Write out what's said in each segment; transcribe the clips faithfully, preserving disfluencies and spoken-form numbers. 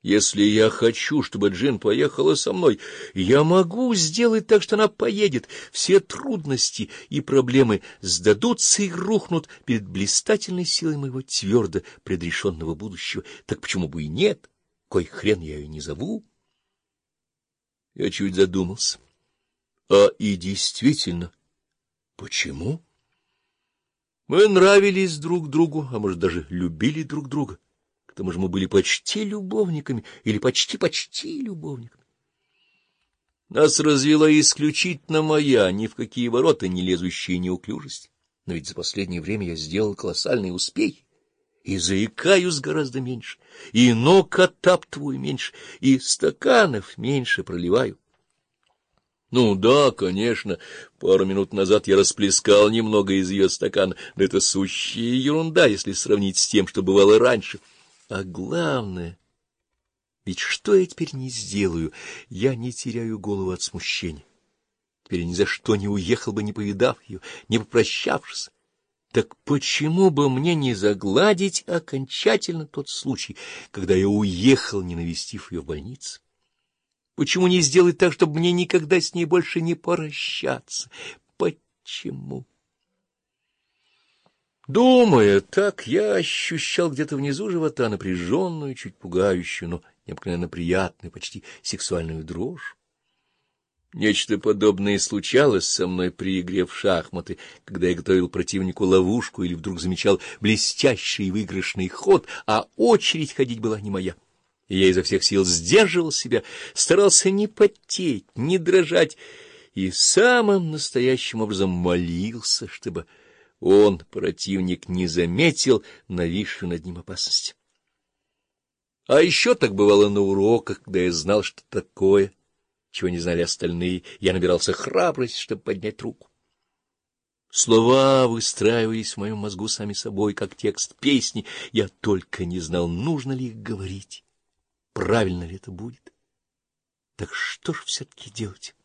Если я хочу, чтобы Джин поехала со мной, я могу сделать так, что она поедет. Все трудности и проблемы сдадутся и рухнут перед блистательной силой моего твердо предрешенного будущего. Так почему бы и нет? Кой хрен я ее не зову? Я чуть задумался. А и действительно, почему? Мы нравились друг другу, а может, даже любили друг друга. К тому же мы были почти любовниками, или почти-почти любовниками. Нас развела исключительно моя, ни в какие ворота не лезущая неуклюжесть. Но ведь за последнее время я сделал колоссальные успехи, и заикаюсь гораздо меньше, и ног оттаптываю меньше, и стаканов меньше проливаю. Ну да, конечно, пару минут назад я расплескал немного из ее стакана, но это сущая ерунда, если сравнить с тем, что бывало раньше. А главное, ведь что я теперь не сделаю? Я не теряю голову от смущения. Теперь я ни за что не уехал бы, не повидав ее, не попрощавшись. Так почему бы мне не загладить окончательно тот случай, когда я уехал, не навестив ее в больнице? Почему не сделать так, чтобы мне никогда с ней больше не прощаться? Почему? Думая так, я ощущал где-то внизу живота напряженную, чуть пугающую, но необыкновенно приятную, почти сексуальную дрожь. Нечто подобное случалось со мной при игре в шахматы, когда я готовил противнику ловушку или вдруг замечал блестящий выигрышный ход, а очередь ходить была не моя. И я изо всех сил сдерживал себя, старался не потеть, не дрожать, и самым настоящим образом молился, чтобы он, противник, не заметил нависшую над ним опасности. А еще так бывало на уроках, когда я знал, что такое, чего не знали остальные, я набирался храбрости, чтобы поднять руку. Слова выстраивались в моем мозгу сами собой, как текст песни, я только не знал, нужно ли их говорить, правильно ли это будет. Так что ж все-таки делать?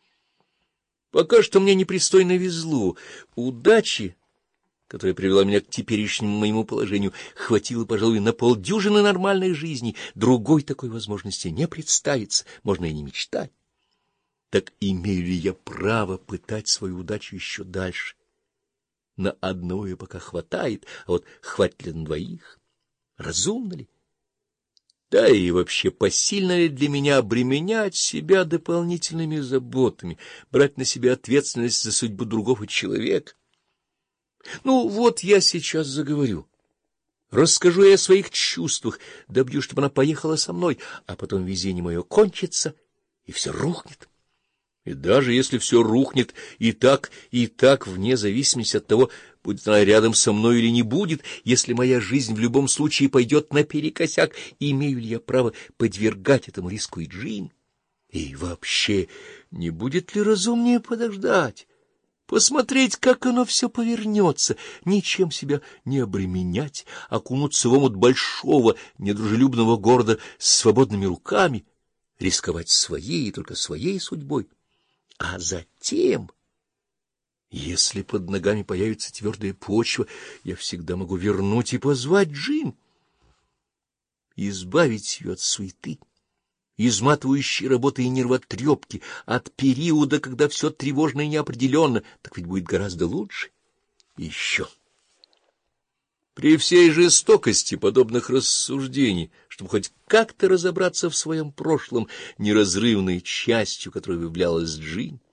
Пока что мне непристойно везло. Удачи, которая привела меня к теперешнему моему положению, хватило, пожалуй, на полдюжины нормальной жизни. Другой такой возможности не представится, можно и не мечтать. Так имею ли я право пытать свою удачу еще дальше? На одного ее пока хватает, а вот хватит ли на двоих? Разумно ли? Да и вообще, посильно ли для меня обременять себя дополнительными заботами, брать на себя ответственность за судьбу другого человека? Ну, вот я сейчас заговорю, расскажу ей о своих чувствах, добьюсь, чтобы она поехала со мной, а потом везение мое кончится, и все рухнет. И даже если все рухнет и так, и так, вне зависимости от того, будет она рядом со мной или не будет, если моя жизнь в любом случае пойдет наперекосяк, имею ли я право подвергать этому риску и Джин? И вообще, не будет ли разумнее подождать, посмотреть, как оно все повернется, ничем себя не обременять, окунуться в омут большого, недружелюбного города с свободными руками, рисковать своей и только своей судьбой? А затем, если под ногами появится твердая почва, я всегда могу вернуть и позвать Джин, избавить ее от суеты, изматывающей работы и нервотрепки, от периода, когда все тревожно и неопределенно, так ведь будет гораздо лучше. И еще. При всей жестокости подобных рассуждений, чтобы хоть как-то разобраться в своем прошлом, неразрывной частью, которой являлась Джин,